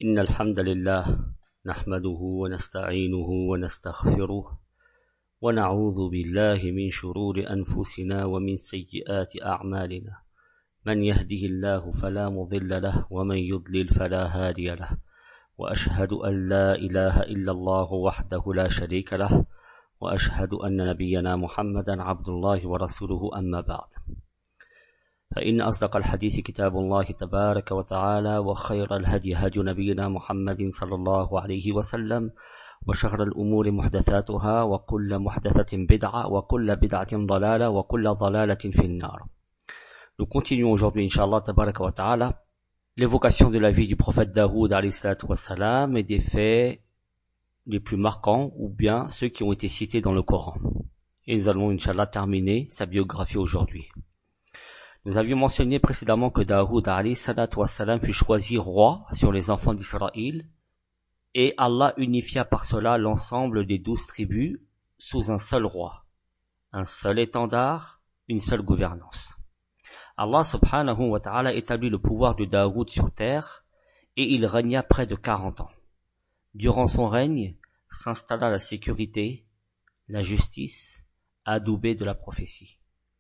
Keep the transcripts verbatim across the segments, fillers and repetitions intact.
إن الحمد لله نحمده ونستعينه ونستغفره ونعوذ بالله من شرور أنفسنا ومن سيئات أعمالنا من يهده الله فلا مضل له ومن يضلل فلا هادي له وأشهد أن لا إله إلا الله وحده لا شريك له وأشهد أن نبينا محمدا عبد الله ورسوله أما بعد فإن أصدق الحديث كتاب الله تبارك وتعالى وخير الهدي هدي نبينا محمد صلى الله عليه وسلم وشر الأمور محدثاتها وكل محدثة بدعة وكل بدعة ضلالة وكل ضلالة في النار. Nous continuons aujourd'hui, Inch'Allah tabaraka wa ta'ala, l'évocation de la vie du prophète Daoud alayhi salatu wa salam et des faits les plus marquants ou bien ceux qui ont été cités dans le Coran. Et nous allons, Inch'Allah, terminer sa biographie aujourd'hui. Nous avions mentionné précédemment que Daoud alayhi salatu wa salam fut choisi roi sur les enfants d'Israël et Allah unifia par cela l'ensemble des douze tribus sous un seul roi, un seul étendard, une seule gouvernance. Allah subhanahu wa ta'ala établit le pouvoir de Daoud sur terre et il régna près de quarante ans. Durant son règne s'installa la sécurité, la justice, adoubée de la prophétie.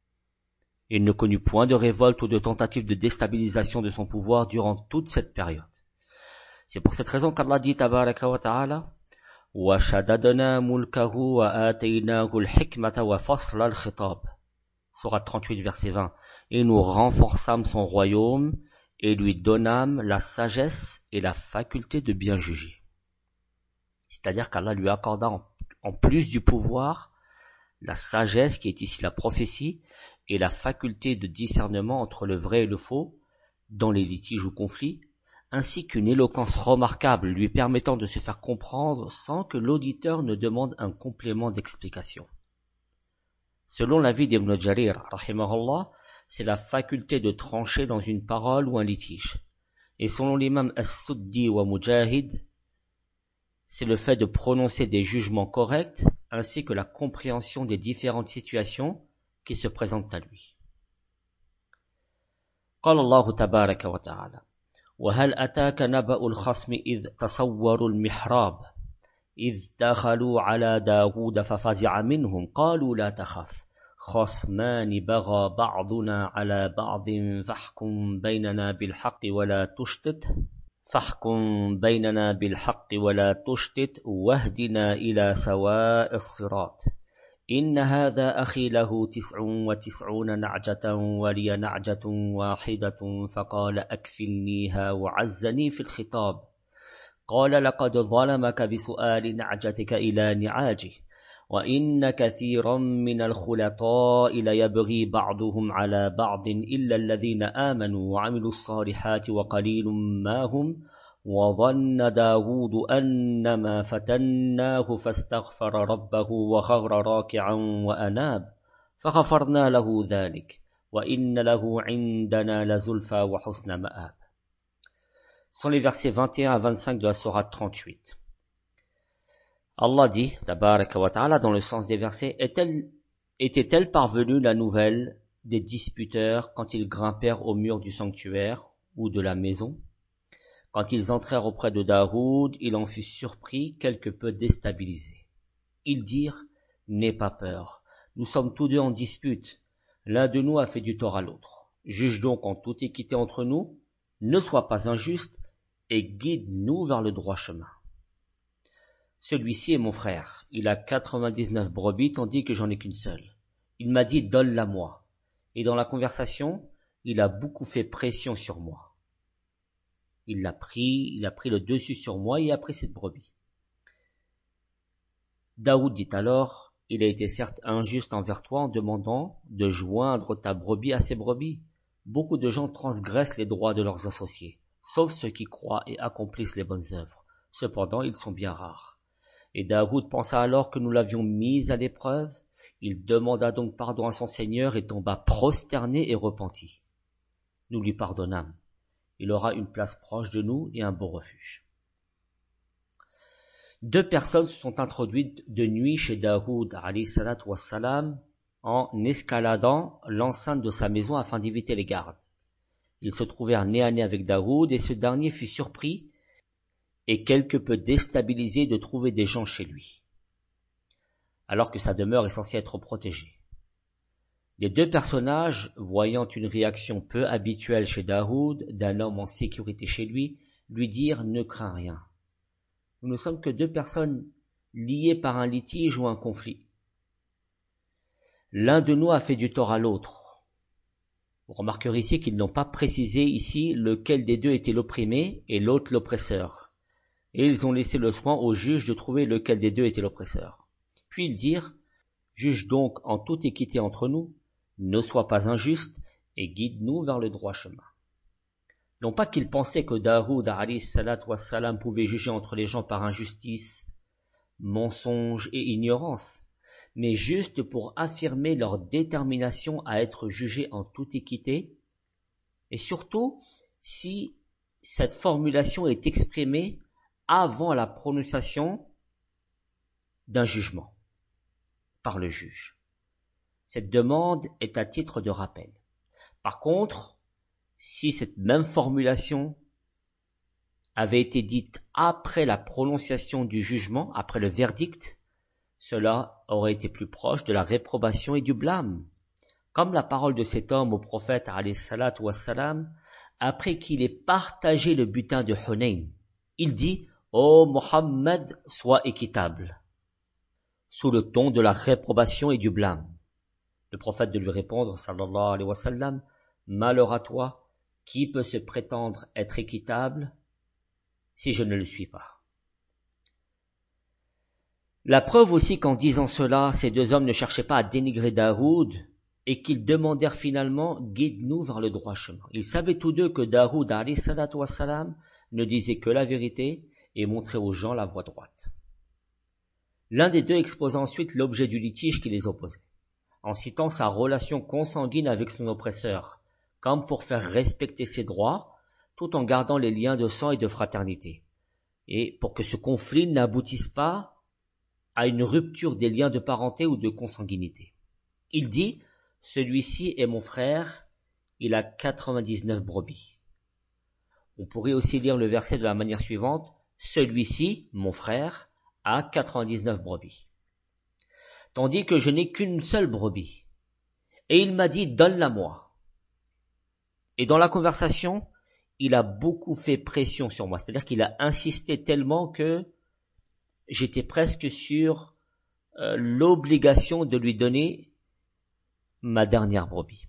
Il ne connut point de révolte ou de tentative de déstabilisation de son pouvoir durant toute cette période. C'est pour cette raison qu'Allah dit tabaraka wa ta'ala wa shadadna mulkahu wa ataynahu al-hikmata wa fasla al-khitab. Sourate trente-huit verset vingt. Et nous renforçâmes son royaume et lui donnâmes la sagesse et la faculté de bien juger. C'est-à-dire qu'Allah lui accorda en, en plus du pouvoir la sagesse qui est ici la prophétie et la faculté de discernement entre le vrai et le faux dans les litiges ou conflits, ainsi qu'une éloquence remarquable lui permettant de se faire comprendre sans que l'auditeur ne demande un complément d'explication. Selon l'avis d'Ibn Jarir, rahimahullah, c'est la faculté de trancher dans une parole ou un litige. Et selon l'imam As-Suddi wa Mujahid, c'est le fait de prononcer des jugements corrects ainsi que la compréhension des différentes situations qui se présentent à lui. قال الله تبارك وتعالى وهل أتاك نبأ الخصم إذ تصوروا المحراب إذ دخلوا على داود ففزع منهم قالوا لا تخف خصمان بغى بعضنا على بعض فاحكم بيننا بالحق ولا تشتت فاحكم بيننا بالحق ولا تشتت واهدنا إلى سواء الصراط إن هذا أخي له تسع وتسعون نعجة ولي نعجة واحدة فقال أكفلنيها وعزني في الخطاب قال لقد ظلمك بسؤال نعجتك إلى نعاجه وإن كثيرا من الخلطاء ليبغي بعضهم على بعض إلا الذين آمنوا وعملوا الصالحات وقليل ما هم وظن داود أنما فتناه فاستغفر ربه وخر راكعا وأناب فغفرنا له ذلك وإن له عندنا لزلفى وحسن مآب. Ce sont les versets vingt et un à vingt-cinq de la sourate trente-huit. Allah dit, tabaraka wa ta'ala, dans le sens des versets, est-elle, était-elle parvenue la nouvelle des disputeurs quand ils grimpèrent au mur du sanctuaire ou de la maison? Quand ils entrèrent auprès de Daoud, il en fut surpris, quelque peu déstabilisé. Ils dirent, n'aie pas peur, nous sommes tous deux en dispute, l'un de nous a fait du tort à l'autre. Juge donc en toute équité entre nous, ne sois pas injuste et guide-nous vers le droit chemin. Celui-ci est mon frère, il a quatre-vingt-dix-neuf brebis tandis que j'en ai qu'une seule. Il m'a dit donne-la moi, et dans la conversation, il a beaucoup fait pression sur moi. Il l'a pris, il a pris le dessus sur moi et a pris cette brebis. Daoud dit alors, il a été certes injuste envers toi en demandant de joindre ta brebis à ses brebis. Beaucoup de gens transgressent les droits de leurs associés, sauf ceux qui croient et accomplissent les bonnes œuvres. Cependant, ils sont bien rares. Et Daoud pensa alors que nous l'avions mis à l'épreuve. Il demanda donc pardon à son Seigneur et tomba prosterné et repenti. Nous lui pardonnâmes. Il aura une place proche de nous et un beau refuge. Deux personnes se sont introduites de nuit chez Daoud alayhi salatu wa salam en escaladant l'enceinte de sa maison afin d'éviter les gardes. Ils se trouvèrent nez à nez avec Daoud et ce dernier fut surpris est quelque peu déstabilisé de trouver des gens chez lui, alors que sa demeure est censée être protégée. Les deux personnages, voyant une réaction peu habituelle chez Daoud, d'un homme en sécurité chez lui, lui dirent « Ne crains rien. Nous ne sommes que deux personnes liées par un litige ou un conflit. L'un de nous a fait du tort à l'autre. » Vous remarquerez ici qu'ils n'ont pas précisé ici lequel des deux était l'opprimé et l'autre l'oppresseur. Et ils ont laissé le soin au juge de trouver lequel des deux était l'oppresseur. Puis ils dirent « Juge donc en toute équité entre nous, ne sois pas injuste et guide-nous vers le droit chemin. » Non pas qu'ils pensaient que Daoud alayhi salatu wassalam pouvait juger entre les gens par injustice, mensonge et ignorance, mais juste pour affirmer leur détermination à être jugés en toute équité, et surtout si cette formulation est exprimée avant la prononciation d'un jugement par le juge. Cette demande est à titre de rappel. Par contre, si cette même formulation avait été dite après la prononciation du jugement, après le verdict, cela aurait été plus proche de la réprobation et du blâme. Comme la parole de cet homme au prophète alayhi salatu wassalam, après qu'il ait partagé le butin de Hunayn, il dit « Ô Mohammed, sois équitable » sous le ton de la réprobation et du blâme. Le prophète de lui répondre, sallallahu alayhi wa sallam, « Malheur à toi, qui peut se prétendre être équitable si je ne le suis pas ?» La preuve aussi qu'en disant cela, ces deux hommes ne cherchaient pas à dénigrer Daoud et qu'ils demandèrent finalement « Guide-nous vers le droit chemin ». Ils savaient tous deux que Daoud alayhi salatu wassalam ne disait que la vérité et montrait aux gens la voie droite. L'un des deux exposa ensuite l'objet du litige qui les opposait, en citant sa relation consanguine avec son oppresseur, comme pour faire respecter ses droits, tout en gardant les liens de sang et de fraternité, et pour que ce conflit n'aboutisse pas à une rupture des liens de parenté ou de consanguinité. Il dit « Celui-ci est mon frère, il a quatre-vingt-dix-neuf brebis. » On pourrait aussi lire le verset de la manière suivante « Celui-ci, mon frère, a quatre-vingt-dix-neuf brebis. » Tandis que je n'ai qu'une seule brebis. Et il m'a dit « Donne-la-moi. » Et dans la conversation, il a beaucoup fait pression sur moi. C'est-à-dire qu'il a insisté tellement que j'étais presque sur euh, l'obligation de lui donner ma dernière brebis.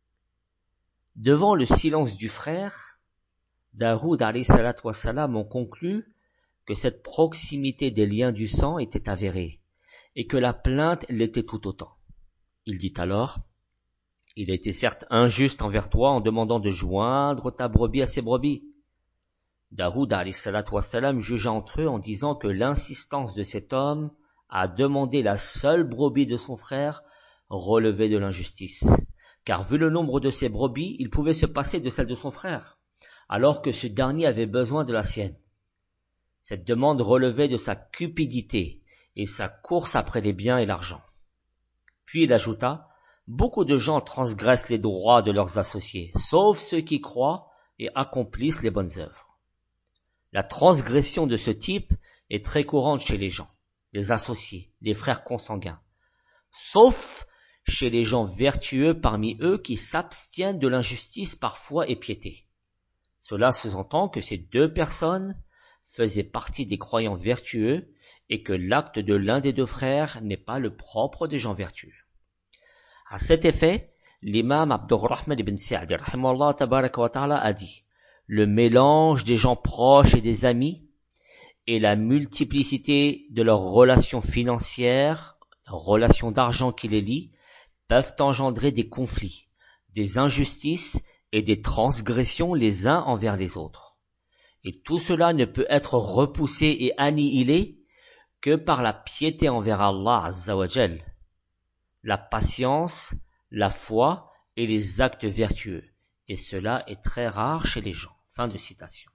Devant le silence du frère, Daoud alayhi salatu wassalam ont conclu que cette proximité des liens du sang était avérée et que la plainte l'était tout autant. Il dit alors « Il a été certes injuste envers toi en demandant de joindre ta brebis à ses brebis. » Daoud alayhi salatu wassalam jugea entre eux en disant que l'insistance de cet homme à demander la seule brebis de son frère relevait de l'injustice, car vu le nombre de ses brebis, il pouvait se passer de celle de son frère, alors que ce dernier avait besoin de la sienne. Cette demande relevait de sa cupidité et sa course après les biens et l'argent. Puis il ajouta « Beaucoup de gens transgressent les droits de leurs associés, sauf ceux qui croient et accomplissent les bonnes œuvres. » La transgression de ce type est très courante chez les gens, les associés, les frères consanguins, sauf chez les gens vertueux parmi eux qui s'abstiennent de l'injustice par foi et piété. Cela sous-entend que ces deux personnes faisaient partie des croyants vertueux et que l'acte de l'un des deux frères n'est pas le propre des gens vertueux. À cet effet, l'imam Abdurrahman ibn Sa'd rahimahullah tabaraka wa ta'ala a dit « Le mélange des gens proches et des amis et la multiplicité de leurs relations financières, relations d'argent qui les lient, peuvent engendrer des conflits, des injustices et des transgressions les uns envers les autres. Et tout cela ne peut être repoussé et annihilé que par la piété envers Allah Azza wa Jal, la patience, la foi et les actes vertueux. Et cela est très rare chez les gens. » Fin de citation.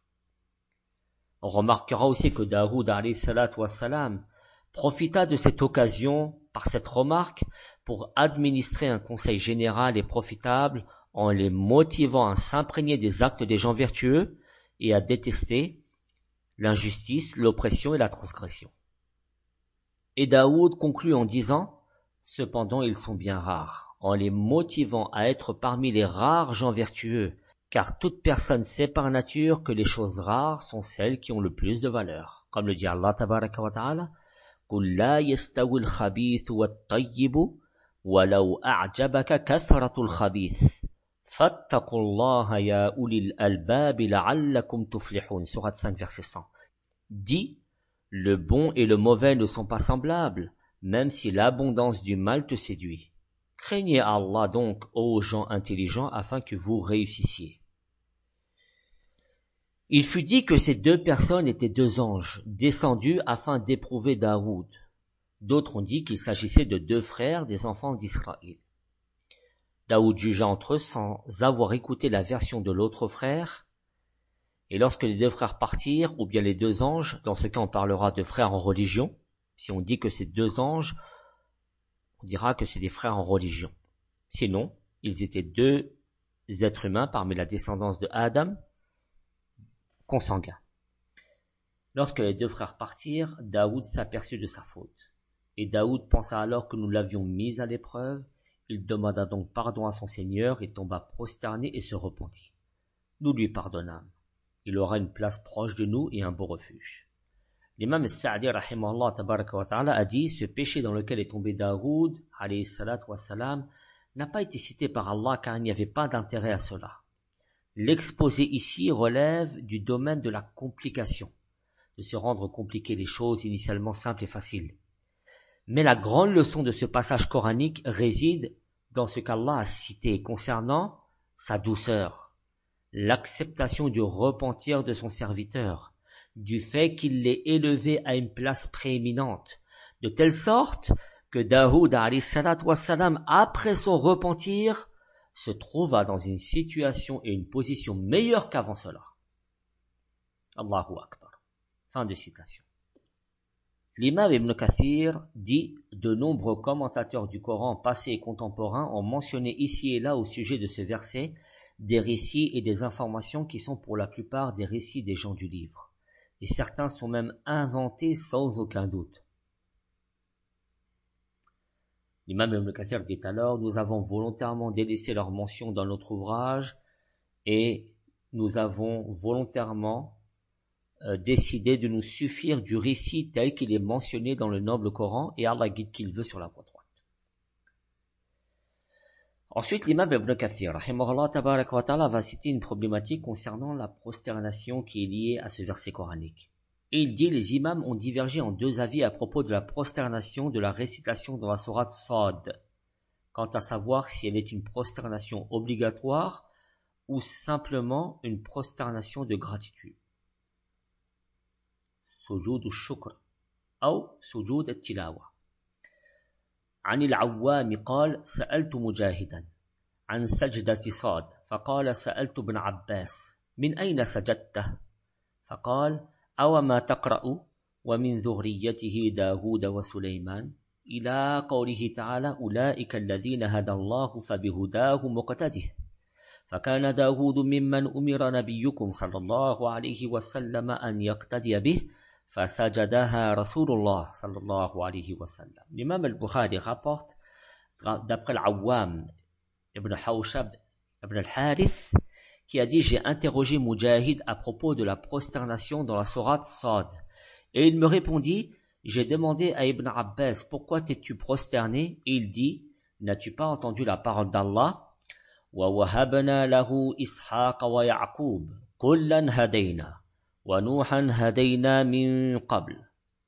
On remarquera aussi que Daoud alayhi salatu wassalam profita de cette occasion, par cette remarque, pour administrer un conseil général et profitable en les motivant à s'imprégner des actes des gens vertueux et à détester l'injustice, l'oppression et la transgression. Et Daoud conclut en disant « Cependant ils sont bien rares », en les motivant à être parmi les rares gens vertueux, car toute personne sait par nature que les choses rares sont celles qui ont le plus de valeur. Comme le dit Allah tabaraka wa ta'ala, « قُلْ لَا يَسْتَوِي الْخَبِيثُ وَالطَّيِّبُ وَلَوْ أَعْجَبَكَ كَثْرَةُ الْخَبِيثِ فَاتَّقُوا اللَّهَ يَا أُولِي الْأَلْبَابِ لَعَلَّكُمْ تُفْلِحُونَ » Sourate cinq, verset cent. Dis, le bon et le mauvais ne sont pas semblables, même si l'abondance du mal te séduit. Craignez Allah donc, ô gens intelligents, afin que vous réussissiez. Il fut dit que ces deux personnes étaient deux anges, descendus afin d'éprouver Daoud. D'autres ont dit qu'il s'agissait de deux frères des enfants d'Israël. Daoud jugea entre eux sans avoir écouté la version de l'autre frère, et lorsque les deux frères partirent, ou bien les deux anges, dans ce cas on parlera de frères en religion, si on dit que c'est deux anges, on dira que c'est des frères en religion. Sinon, ils étaient deux êtres humains parmi la descendance de Adam, consanguins. Lorsque les deux frères partirent, Daoud s'aperçut de sa faute. Et Daoud pensa alors que nous l'avions mis à l'épreuve. Il demanda donc pardon à son Seigneur et tomba prosterné et se repentit. Nous lui pardonnâmes. Il aura une place proche de nous et un beau refuge. L'imam Sa'di rahimahullah tabaraka wa ta'ala a dit, ce péché dans lequel est tombé Daoud, alayhi salatu wa salam, n'a pas été cité par Allah car il n'y avait pas d'intérêt à cela. L'exposé ici relève du domaine de la complication, de se rendre compliquer les choses initialement simples et faciles. Mais la grande leçon de ce passage coranique réside dans ce qu'Allah a cité concernant sa douceur, l'acceptation du repentir de son serviteur, du fait qu'il l'ait élevé à une place prééminente, de telle sorte que Daoud alayhi salatu wa salam, après son repentir, se trouva dans une situation et une position meilleure qu'avant cela. Allahu Akbar. Fin de citation. L'imam Ibn Kathir dit « De nombreux commentateurs du Coran passés et contemporains ont mentionné ici et là au sujet de ce verset des récits et des informations qui sont pour la plupart des récits des gens du livre. Et certains sont même inventés sans aucun doute. » L'imam Ibn Kathir dit alors « Nous avons volontairement délaissé leur mention dans notre ouvrage et nous avons volontairement euh, décidé de nous suffire du récit tel qu'il est mentionné dans le noble Coran et Allah guide qu'il veut sur la voie droite. » Ensuite, l'imam Ibn Kathir rahimahullah tabaraka wa ta'ala va citer une problématique concernant la prosternation qui est liée à ce verset coranique. Et il dit, les imams ont divergé en deux avis à propos de la prosternation de la récitation dans la sourate Sad, quant à savoir si elle est une prosternation obligatoire ou simplement une prosternation de gratitude. Sujoud al-shukr ou sujoud al-tilawa. عن العوام قال سألت مجاهدا عن سجدة صاد فقال سألت ابن عباس من أين سجدته فقال أو ما تقرأ ومن ذريته داود وسليمان إلى قوله تعالى أولئك الذين هدى الله فبهداه مقتده فكان داود ممن أمر نبيكم صلى الله عليه وسلم أن يقتدي به فسجدها رسول الله صلى الله عليه وسلم. L'imam al-Bukhari rapporte d'après l'Awwam ibn Hawshab ibn al-Harith qui a dit « J'ai interrogé Mujahid à propos de la prosternation dans la sourate Sad. Et il me répondit « J'ai demandé à Ibn Abbas, pourquoi t'es-tu prosterné ?» Et il dit « N'as-tu pas entendu la parole d'Allah ?»« Wa wahabna lahu Ishaqa wa Ya'qub, kullan hadayna, wa Nuhan hadayna min qabl. »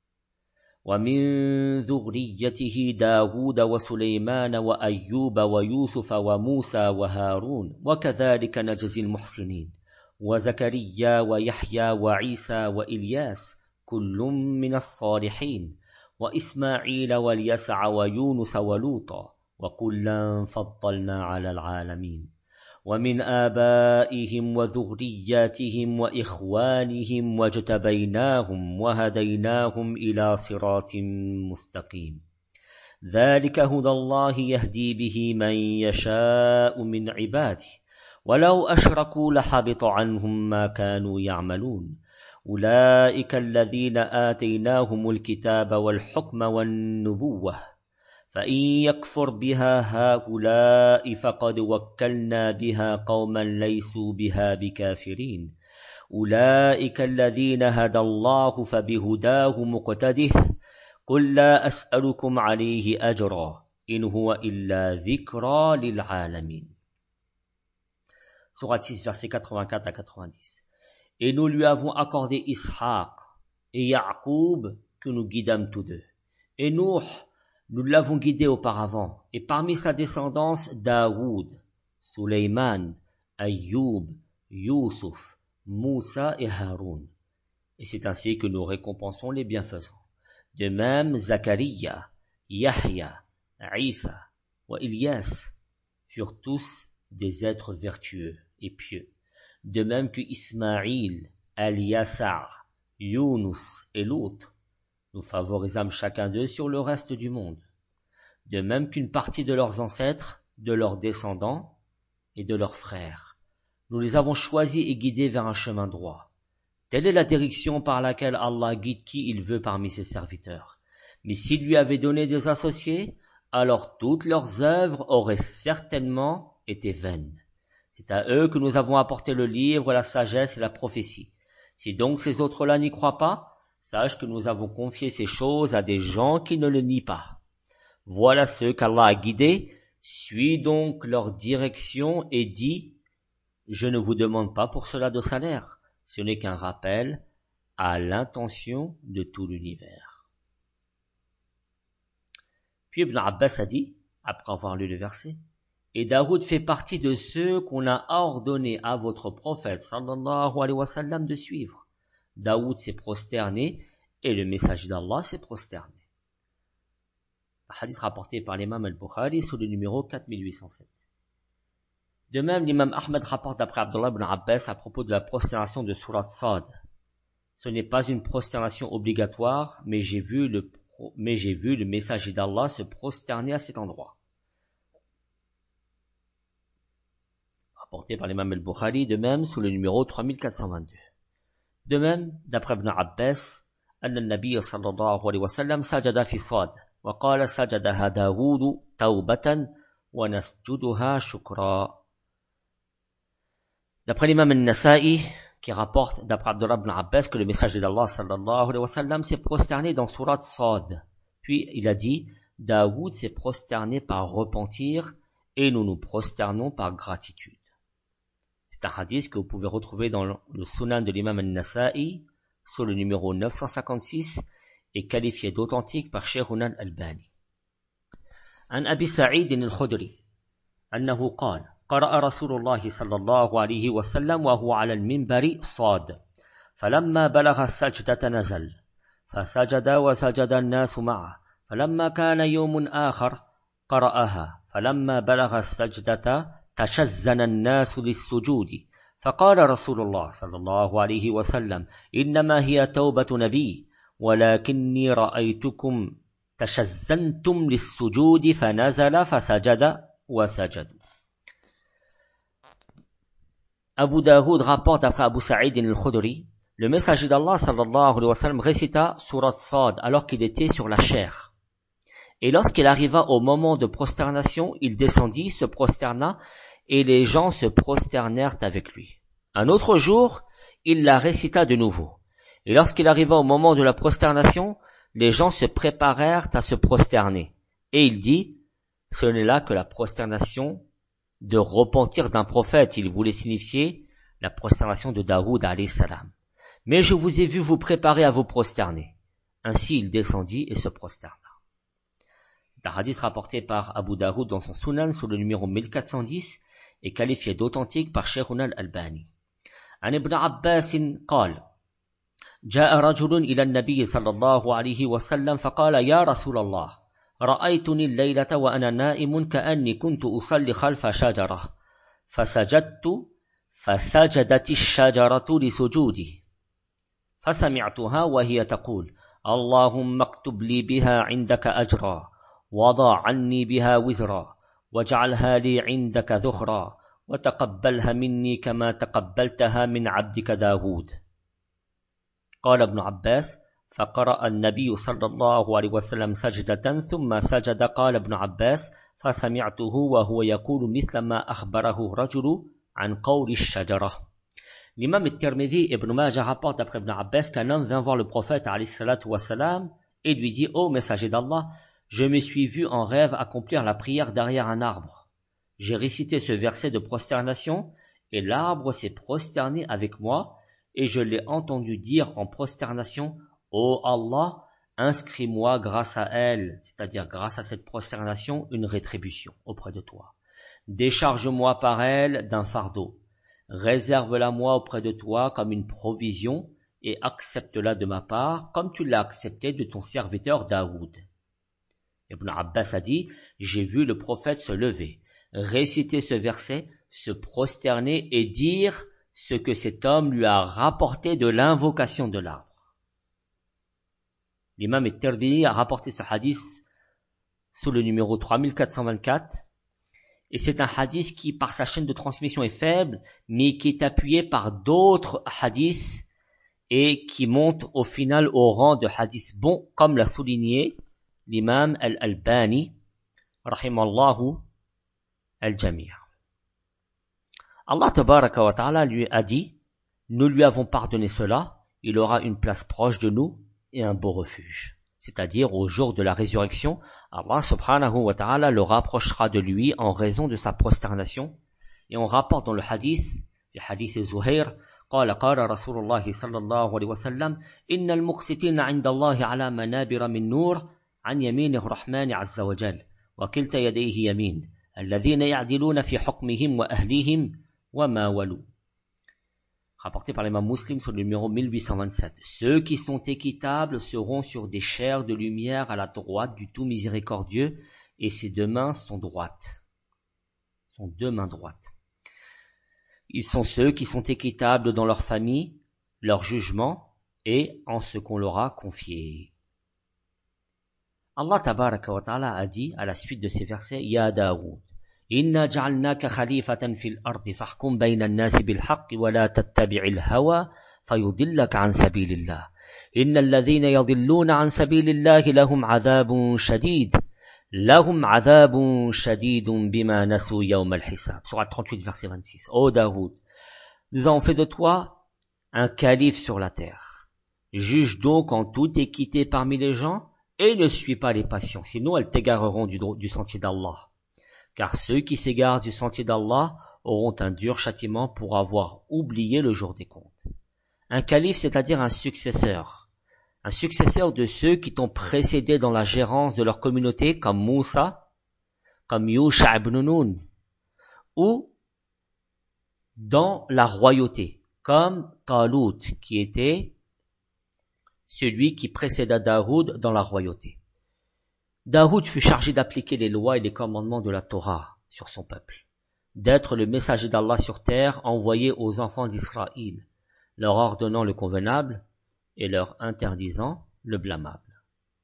ومن ذريته داود وسليمان وأيوب ويوسف وموسى وهارون وكذلك نجزي المحسنين وزكريا ويحيى وعيسى وإلياس كل من الصالحين وإسماعيل واليسع ويونس ولوطا وكلا فضلنا على العالمين ومن آبائهم وذرياتهم وإخوانهم واجتبيناهم وهديناهم إلى صراط مستقيم ذلك هدى الله يهدي به من يشاء من عباده ولو أشركوا لحبط عنهم ما كانوا يعملون أولئك الذين آتيناهم الكتاب والحكم والنبوة فإن يكفر بها هؤلاء فقد وكلنا بها قوما ليسوا بها بكافرين أولئك الذين هدى الله فبهداه مقتده قل لا أسألكم عليه أجرا إن هو إلا ذكرى للعالمين. Sourate six, versets quatre-vingt-quatre à quatre-vingt-dix. Et nous lui avons accordé Ishaq et Ya'qub que nous guidâmes tous deux. Et Nuh, nous l'avons guidé auparavant. Et parmi sa descendance, Daoud, Suleyman, Ayyub, Youssouf, Moussa et Haroun. Et c'est ainsi que nous récompensons les bienfaisants. De même, Zachariah, Yahya, Isa et Ilyas furent tous des êtres vertueux et pieux. De même que Ismaïl, Al-Yassar, Yunus et l'autre, nous favorisâmes chacun d'eux sur le reste du monde. De même qu'une partie de leurs ancêtres, de leurs descendants et de leurs frères. Nous les avons choisis et guidés vers un chemin droit. Telle est la direction par laquelle Allah guide qui il veut parmi ses serviteurs. Mais s'il lui avait donné des associés, alors toutes leurs œuvres auraient certainement été vaines. C'est à eux que nous avons apporté le livre, la sagesse et la prophétie. Si donc ces autres-là n'y croient pas, sache que nous avons confié ces choses à des gens qui ne le nient pas. Voilà ceux qu'Allah a guidés, suis donc leur direction et dis, je ne vous demande pas pour cela de salaire, ce n'est qu'un rappel à l'intention de tout l'univers. Puis Ibn Abbas a dit, après avoir lu le verset, et Daoud fait partie de ceux qu'on a ordonné à votre prophète sallallahu alayhi wa sallam de suivre. Daoud s'est prosterné et le messager d'Allah s'est prosterné. Hadith rapporté par l'imam al-Bukhari sous le numéro quatre mille huit cent sept. De même, l'imam Ahmed rapporte d'après Abdullah ibn Abbas à propos de la prosternation de Surat Sad. Ce n'est pas une prosternation obligatoire, mais j'ai vu le, mais j'ai vu le messager d'Allah se prosterner à cet endroit. Rapporté par l'imam al-Bukhari, de même, sous le numéro trois mille quatre cent vingt-deux. De même, d'après Ibn Abbas, أن النبي صلى الله عليه وسلم سجد في صاد وقال سجدها داود توبة ونسجدها شكرا. D'après l'imam al-Nasa'i, qui rapporte d'après Abdullah ibn Abbas que le messager d'Allah sallallahu alayhi wa sallam s'est prosterné dans Surat Sad. Puis il a dit, Daoud s'est prosterné par repentir et nous nous prosternons par gratitude. C'est un hadith que vous pouvez retrouver dans le Sunan de l'imam al-Nasa'i, sous le numéro neuf cent cinquante-six, et qualifié d'authentique par Sheikhuna al-Albani. An Abi Sa'id al-Khudri, أنه قال قرأ رسول الله صلى الله عليه وسلم وهو على المنبر صاد فلما بلغ السجدة نزل فسجد وسجد الناس معه فلما كان يوم آخر قرأها فلما بلغ السجدة تشزن الناس للسجود فقال رسول الله صلى الله عليه وسلم إنما هي توبة نبي ولكني رأيتكم تشزنتم للسجود فنزل فسجد وسجدوا. Abu Daoud rapporte d'après Abu Sa'id al-Khudri, le messager d'Allah sallallahu alayhi wa sallam récita Surat Sad alors qu'il était sur la chair. Et lorsqu'il arriva au moment de prosternation, il descendit, se prosterna, et les gens se prosternèrent avec lui. Un autre jour, il la récita de nouveau. Et lorsqu'il arriva au moment de la prosternation, les gens se préparèrent à se prosterner. Et il dit, ce n'est là que la prosternation de repentir d'un prophète. Il voulait signifier la prosternation de Daoud alayhi salam. Mais je vous ai vu vous préparer à vous prosterner. Ainsi il descendit et se prosterna. C'est un hadith rapporté par Abu Daoud dans son Sunan sous le numéro mille quatre cent dix et qualifié d'authentique par Sheikhuna al-Albani. An Ibn Abbas قال جاء رجل إلى النبي صلى الله عليه وسلم فقال يا رسول الله رأيتني الليلة وأنا نائم كأني كنت أصلي خلف شجرة فسجدت فسجدت الشجرة لسجودي فسمعتها وهي تقول اللهم اكتب لي بها عندك أجرا وضع عني بها وزرا واجعلها لي عندك ذخرا وتقبلها مني كما تقبلتها من عبدك داود. قال ابن عباس فقرأ النبي صلى الله عليه وسلم سجدة ثم سجد قال ابن عباس فسمعته وهو يقول مثل ما أخبره رجل عن قول الشجرة. L'imam al-Tirmidhi Ibn Majah rapporte d'après Ibn Abbas qu'un homme vint voir le prophète alayhi salatu wassalam et lui dit: Ô messager d'Allah, je me suis vu en rêve accomplir la prière derrière un arbre. J'ai récité ce verset de prosternation et l'arbre s'est prosterné avec moi et je l'ai entendu dire en prosternation: Ô Allah, inscris-moi grâce à elle, c'est-à-dire grâce à cette prosternation, une rétribution auprès de toi. Décharge-moi par elle d'un fardeau. Réserve-la moi auprès de toi comme une provision et accepte-la de ma part comme tu l'as accepté de ton serviteur Daoud. Ibn Abbas a dit: j'ai vu le prophète se lever, réciter ce verset, se prosterner et dire ce que cet homme lui a rapporté de l'invocation de l'arbre. L'imam al-Tirmidhi a rapporté ce hadith sous le numéro trois mille quatre cent vingt-quatre. Et c'est un hadith qui, par sa chaîne de transmission, est faible, mais qui est appuyé par d'autres hadiths et qui monte au final au rang de hadith bon, comme l'a souligné l'imam al-Albani, rahimallahu al-Jami'. Allah tabaraka wa ta'ala lui a dit: nous lui avons pardonné cela, il aura une place proche de nous et un beau refuge. C'est-à-dire au jour de la résurrection, Allah subhanahu wa ta'ala le rapprochera de lui en raison de sa prosternation. Et on rapporte dans le hadith, le hadith Zuhair, قال قال رسول الله صلى الله عليه وسلم إن المقسطين عند الله على منابر من نور عن يمين الرحمن عز وجل وكلتا يديه يمين الذين يعدلون في حكمهم وأهليهم وما ولوا. Rapporté par l'imam Muslim sur le numéro mille huit cent vingt-sept. Ceux qui sont équitables seront sur des chairs de lumière à la droite du tout miséricordieux, et ses deux mains sont droites. Sont deux mains droites. Ils sont ceux qui sont équitables dans leur famille, leur jugement, et en ce qu'on leur a confié. Allah tabaraka wa ta'ala a dit, à la suite de ces versets: Ya Daoud, إنا جعلناك خليفة في الأرض فاحكم بين الناس بالحق ولا تتبع الهوى فيضلك عن سبيل الله إن الذين يضلون عن سبيل الله لهم عذاب شديد لهم عذاب شديد بما نسوا يوم الحساب. Sourate trente-huit, verset vingt-six. Ô Daoud, nous avons fait de toi un calife sur la terre. Juge donc en toute équité parmi les gens et ne suis pas les passions, sinon elles t'égareront du, du sentier d'Allah. Car ceux qui s'égarent du sentier d'Allah auront un dur châtiment pour avoir oublié le jour des comptes. Un calife, c'est-à-dire un successeur. Un successeur de ceux qui t'ont précédé dans la gérance de leur communauté, comme Moussa, comme Yusha ibn Nun, ou dans la royauté, comme Talut, qui était celui qui précéda Daoud dans la royauté. Daoud fut chargé d'appliquer les lois et les commandements de la Torah sur son peuple, d'être le messager d'Allah sur terre envoyé aux enfants d'Israël, leur ordonnant le convenable et leur interdisant le blâmable.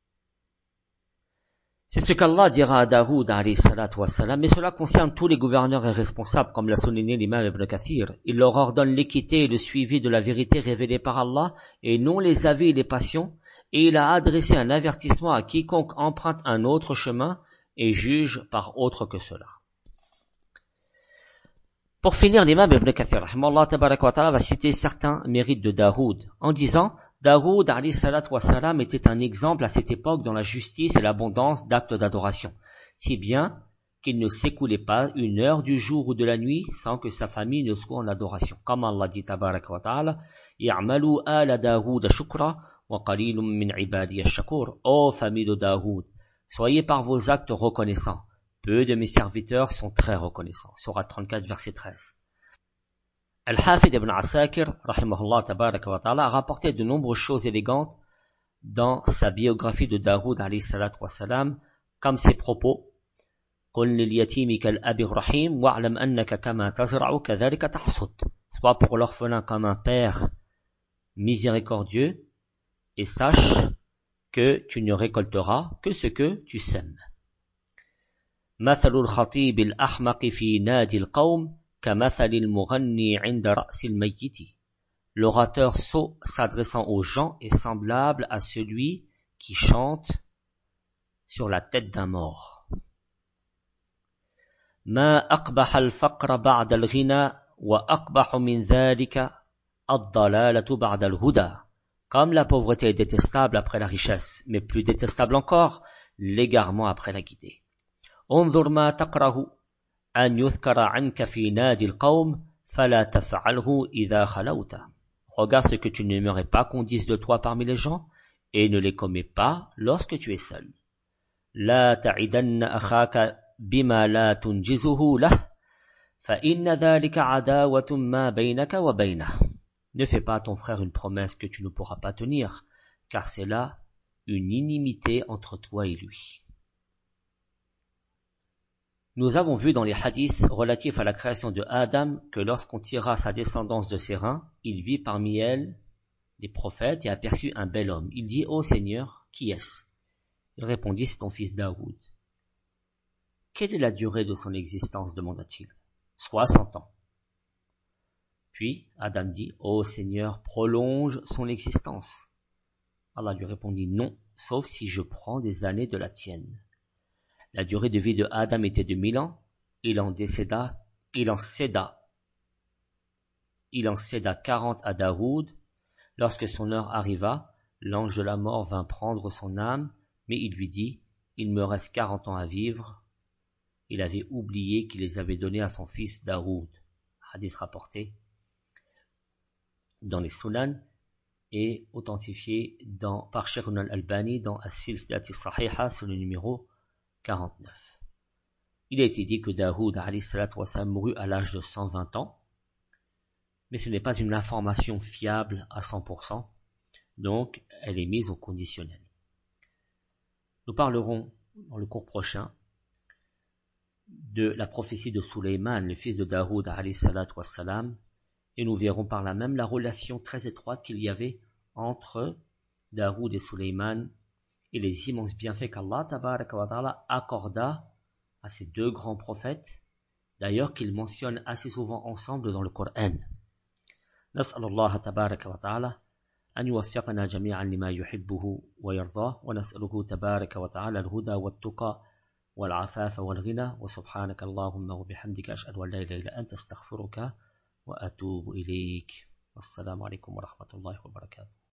C'est ce qu'Allah dira à Daoud alayhi salatu wassalam, mais cela concerne tous les gouverneurs et responsables, comme l'a souligné l'imam Ibn Kathir. Il leur ordonne l'équité et le suivi de la vérité révélée par Allah et non les avis et les passions. Et il a adressé un avertissement à quiconque emprunte un autre chemin et juge par autre que cela. Pour finir, l'imam Ibn Kathir va citer certains mérites de Daoud en disant: Daoud alayhi salatu wassalam était un exemple à cette époque dans la justice et l'abondance d'actes d'adoration, si bien qu'il ne s'écoulait pas une heure du jour ou de la nuit sans que sa famille ne soit en adoration. Comme Allah dit tabaraka wa ta'ala: I'malu ala Daoud shukra wa qalilun min ibadiy ash-shakur. Ô famille de Daoud, soyez par vos actes reconnaissants. Peu de mes serviteurs sont très reconnaissants. Sourate trente-quatre, verset treize. Al-Hafid ibn Asakir, rahimahullah tabaraka wa ta'ala, a rapporté de nombreuses choses élégantes dans sa biographie de Daoud alayhi salatu wassalam, comme ses propos: Qul lil yatimi kal abi rahim wa'lam annaka kama tazra'u kadhalika tahsud. Sois pour l'orphelin comme un père miséricordieux et sache que tu ne récolteras que ce que tu sèmes. مثل الخطيب الأحمق في نادي القوم كمثل المغني عند رأس الميت L'orateur sot s'adressant aux gens est semblable à celui qui chante sur la tête d'un mort. ما أقبح الفقر بعد الغنى وأقبح من ذلك الضلالة بعد الهدى. Comme la pauvreté est détestable après la richesse, mais plus détestable encore, l'égarement après la guidée. انظر ما تكره أن يذكر عنك في نادي القوم فلا تفعله إذا خلوت. Regarde ce que tu n'aimerais pas qu'on dise de toi parmi les gens, et ne les commets pas lorsque tu es seul. لا تعدن أخاك بما لا تنجزه له فإن ذلك عداوة ما بينك وبينه. Ne fais pas à ton frère une promesse que tu ne pourras pas tenir, car c'est là une inimité entre toi et lui. Nous avons vu dans les hadiths relatifs à la création de Adam que lorsqu'on tira sa descendance de ses reins, il vit parmi elles les prophètes et aperçut un bel homme. Il dit « Ô Seigneur, qui est-ce » Il répondit « C'est ton fils Daoud. » « Quelle est la durée de son existence » demanda-t-il. « Soixante ans. » Puis Adam dit « Ô Seigneur, prolonge son existence. » Allah lui répondit « Non, sauf si je prends des années de la tienne. » La durée de vie de Adam était de mille ans. Il en décéda, il en céda, il en céda quarante à Daoud. Lorsque son heure arriva, l'ange de la mort vint prendre son âme, mais il lui dit « Il me reste quarante ans à vivre. » Il avait oublié qu'il les avait donnés à son fils Daoud. Hadith rapporté dans les Sunan et authentifié dans, par Sheikh al-Albani dans As-Silsilat as-Sahiha sur le numéro quarante-neuf. Il a été dit que Daoud alayhi salatu wa salam mourut à l'âge de cent vingt ans, mais ce n'est pas une information fiable à cent pour cent, donc elle est mise au conditionnel. Nous parlerons dans le cours prochain de la prophétie de Sulayman, le fils de Daoud alayhi salatu wa salam, et nous verrons par là même la relation très étroite qu'il y avait entre Daoud et Sulayman et les immenses bienfaits qu'Allah tabaraka wa ta'ala accorda à ces deux grands prophètes, d'ailleurs qu'ils mentionnent assez souvent ensemble dans le Coran. نسأل الله تبارك وتعالى أن يوفقنا جميعا لما يحبه ويرضاه ونسأله تبارك وتعالى الهدى والتقى والعفاف والغنى وسبحانك اللهم وبحمدك أشهد أن لا إله إلا أنت أستغفرك وأتوب إليك والسلام عليكم ورحمة الله وبركاته.